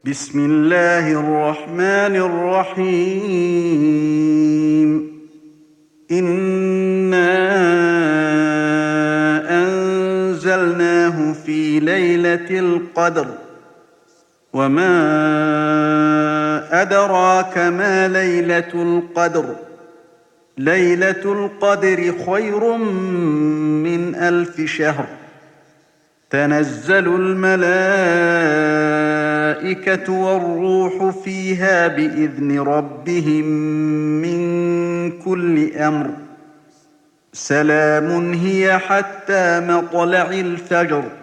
بسم الله الرحمن الرحيم. إنا أنزلناه في ليلة القدر، وما أدراك ما ليلة القدر. ليلة القدر خير من 1000 شهر. تنزل الملائكة والروح فيها بإذن ربهم من كل أمر. سلام هي حتى مطلع الفجر.